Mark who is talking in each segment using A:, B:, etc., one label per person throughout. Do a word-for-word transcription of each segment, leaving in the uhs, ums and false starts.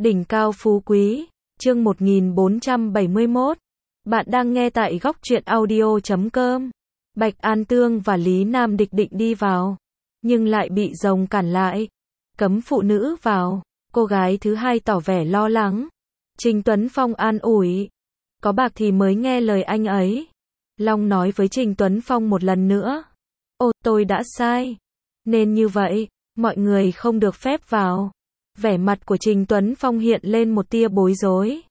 A: Đỉnh cao phú quý, chương một nghìn bốn trăm bảy mươi mốt. Bạn đang nghe tại góc truyện audio chấm com. Bạch An Tương và Lý Nam Địch định đi vào, nhưng lại bị rồng cản lại. Cấm phụ nữ vào. Cô gái thứ hai tỏ vẻ lo lắng. Trình Tuấn Phong an ủi. Có bạc thì mới nghe lời anh ấy. Long nói với Trình Tuấn Phong một lần nữa. Ồ, tôi đã sai. Nên như vậy, mọi người không được phép vào. Vẻ mặt của Trình Tuấn Phong hiện lên một tia bối rối.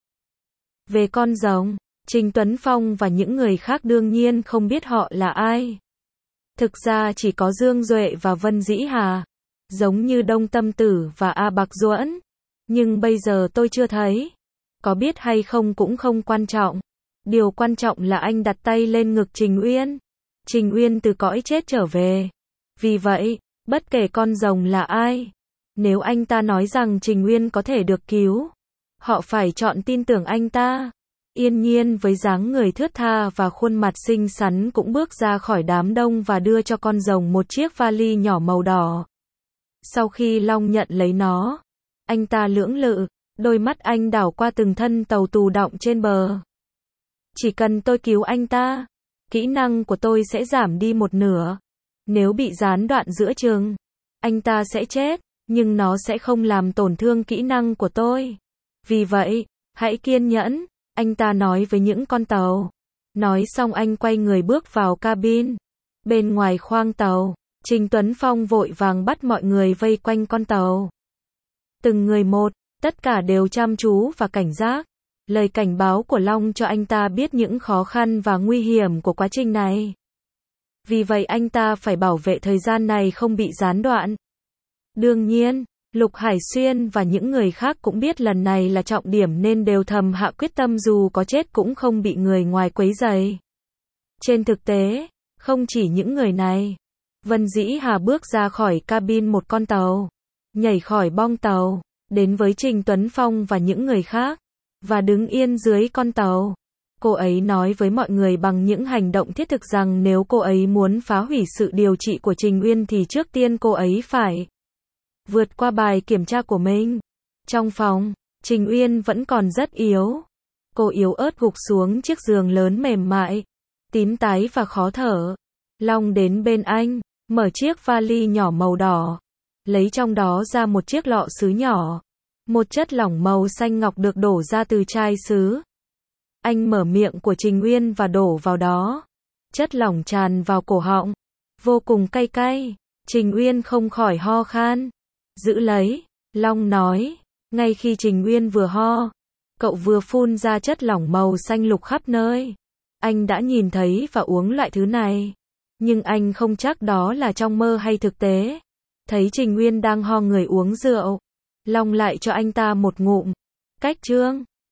A: Về con rồng, Trình Tuấn Phong và những người khác đương nhiên không biết họ là ai. Thực ra chỉ có Dương Duệ và Vân Dĩ Hà, giống như Đông Tâm Tử và A Bạc Duẫn. Nhưng bây giờ tôi chưa thấy. Có biết hay không cũng không quan trọng. Điều quan trọng là anh đặt tay lên ngực Trình Uyên. Trình Uyên từ cõi chết trở về. Vì vậy, bất kể con rồng là ai, nếu anh ta nói rằng Trình Uyên có thể được cứu, họ phải chọn tin tưởng anh ta. Yên Nhiên với dáng người thướt tha và khuôn mặt xinh xắn cũng bước ra khỏi đám đông và đưa cho con rồng một chiếc vali nhỏ màu đỏ. Sau khi Long nhận lấy nó, anh ta lưỡng lự, đôi mắt anh đảo qua từng thân tàu tù đọng trên bờ. Chỉ cần tôi cứu anh ta, kỹ năng của tôi sẽ giảm đi một nửa. Nếu bị gián đoạn giữa chừng, anh ta sẽ chết, nhưng nó sẽ không làm tổn thương kỹ năng của tôi. Vì vậy, hãy kiên nhẫn, anh ta nói với những con tàu. Nói xong anh quay người bước vào cabin. Bên ngoài khoang tàu, Trình Tuấn Phong vội vàng bắt mọi người vây quanh con tàu. Từng người một, tất cả đều chăm chú và cảnh giác. Lời cảnh báo của Long cho anh ta biết những khó khăn và nguy hiểm của quá trình này. Vì vậy anh ta phải bảo vệ thời gian này không bị gián đoạn. Đương nhiên, Lục Hải Xuyên và những người khác cũng biết lần này là trọng điểm nên đều thầm hạ quyết tâm dù có chết cũng không bị người ngoài quấy rầy. Trên thực tế, không chỉ những người này, Vân Dĩ Hà bước ra khỏi cabin một con tàu, nhảy khỏi bong tàu, đến với Trình Tuấn Phong và những người khác, và đứng yên dưới con tàu. Cô ấy nói với mọi người bằng những hành động thiết thực rằng nếu cô ấy muốn phá hủy sự điều trị của Trình Uyên thì trước tiên cô ấy phải vượt qua bài kiểm tra của mình. Trong phòng, Trình Uyên vẫn còn rất yếu. Cô yếu ớt gục xuống chiếc giường lớn mềm mại, tím tái và khó thở. Long đến bên anh, mở chiếc vali nhỏ màu đỏ, lấy trong đó ra một chiếc lọ sứ nhỏ. Một chất lỏng màu xanh ngọc được đổ ra từ chai sứ. Anh mở miệng của Trình Uyên và đổ vào đó. Chất lỏng tràn vào cổ họng, vô cùng cay cay. Trình Uyên không khỏi ho khan. Giữ lấy, Long nói. Ngay khi Trình Uyên vừa ho, cậu vừa phun ra chất lỏng màu xanh lục khắp nơi. Anh đã nhìn thấy và uống loại thứ này, nhưng anh không chắc đó là trong mơ hay thực tế. Thấy Trình Uyên đang ho người uống rượu, Long lại cho anh ta một ngụm. Cách trương,